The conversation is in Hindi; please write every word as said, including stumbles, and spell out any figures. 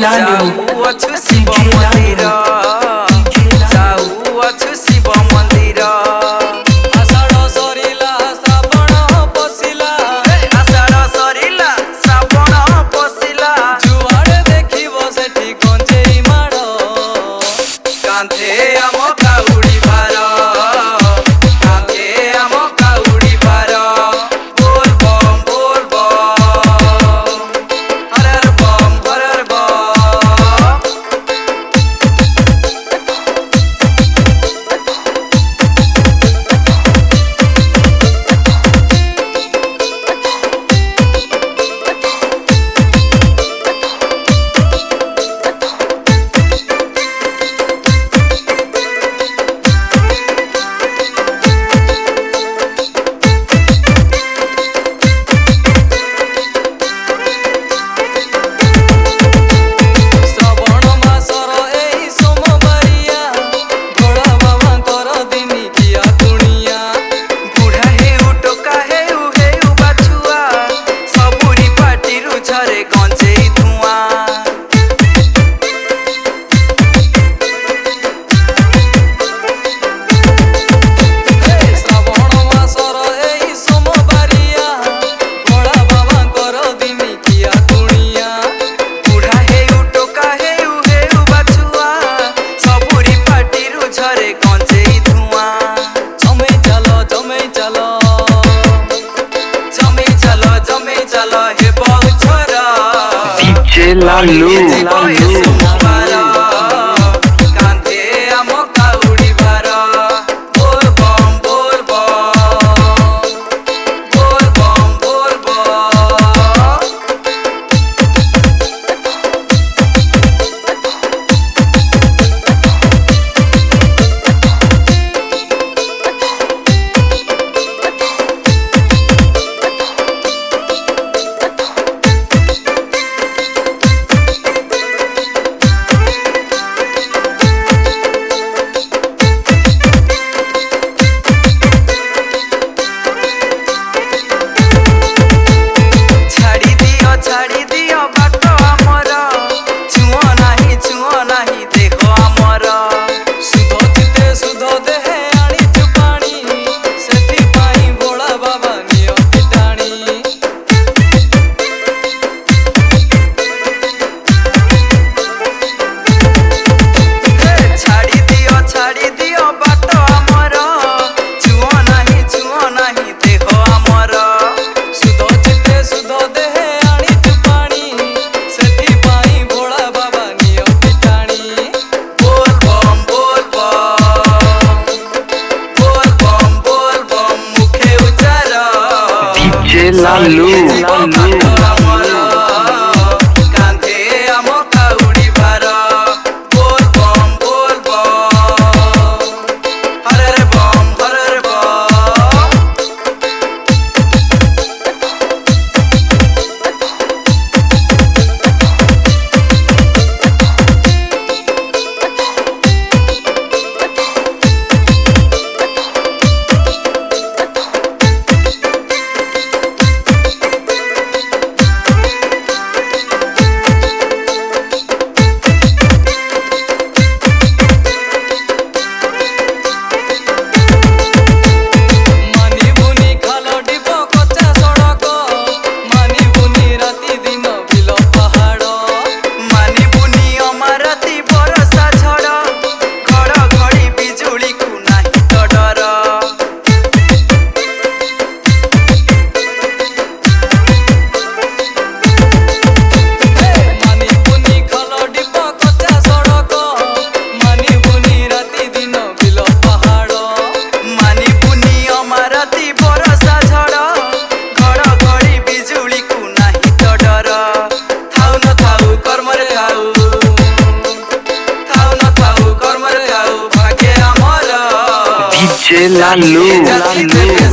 जाऊअछु शिव मंदिर जाऊअछु शिव मंदिर आषाढ़ सरिला श्रावण पशिला आषाढ़ सरिला श्रावण पशिला जुआड़े देखिबो सेठी गंजेई माड़ कांधे आम काउड़ी भार कांधे आम काउड़ी भार बोल बम बोल बम हर हर बम हर हर बम श्रावण मासर एई सोमवारिया भोला बाबांकर दिनिकिया दुनिया बुढ़ा हेउ टोका हेउ हेउ बाछुआ सबुरी पाटिरु झरे गंजेई धुआं श्रावण मासर एई सोमवारिया भोला बाबांकर दिनिकिया दुनिया बुढ़ा हेउ टोका हेउ हेउ बाछुआ सबुरी पाटिरु झरे गंजेई धुआं जमै चलो जमै चलो जमे चल जमे चल हे बहु छोरा डीजे लालू सोमवार कांधे आम काउड़ी भार बोल बम बोल बम बोल बम बोल बम छाड़ी दियो छाड़ी दियो बाट आमर छुओ नाही छुओ नाही देह आमर सुध चिते सुध देहे आनिचु पानी सेथिपाई भोला बाबा नियति टाणी छाड़ी दियो छाड़ी दियो बाट आमर छुओ नाही छुओ नाही देह आमर सुध चिते सुध देहे आनिचु पानी सेथिपाई भोला बाबा नियति टाणी बोल बम बोल बम बोल बम बोल बम मुखे उच्चार डीजे लालू आमर कांधे आम काउड़ी भार बोल बम बोल बम हर हर बम हर हर बम मानी बुनी खालो डिबो कच्चा सड़क मानी बुनी राति दिन बिलो पहाड़ मानी बुनी अमारती बरसा झड़ घड़घड़ी बिजुली को नाही तो डर मानी बुनी खालो डिबो कच्चा सड़क मानी बुनी राति दिन बिलो पहाड़ मानी बुनी अमारती बरसा झड़ घड़घड़ी बिजुली को नाही तो डर थाउ न थाउ कर्मरे थाउ थाउ न थाउ कर्मरे थाउ भाग्य आमर डीजे लालू जाति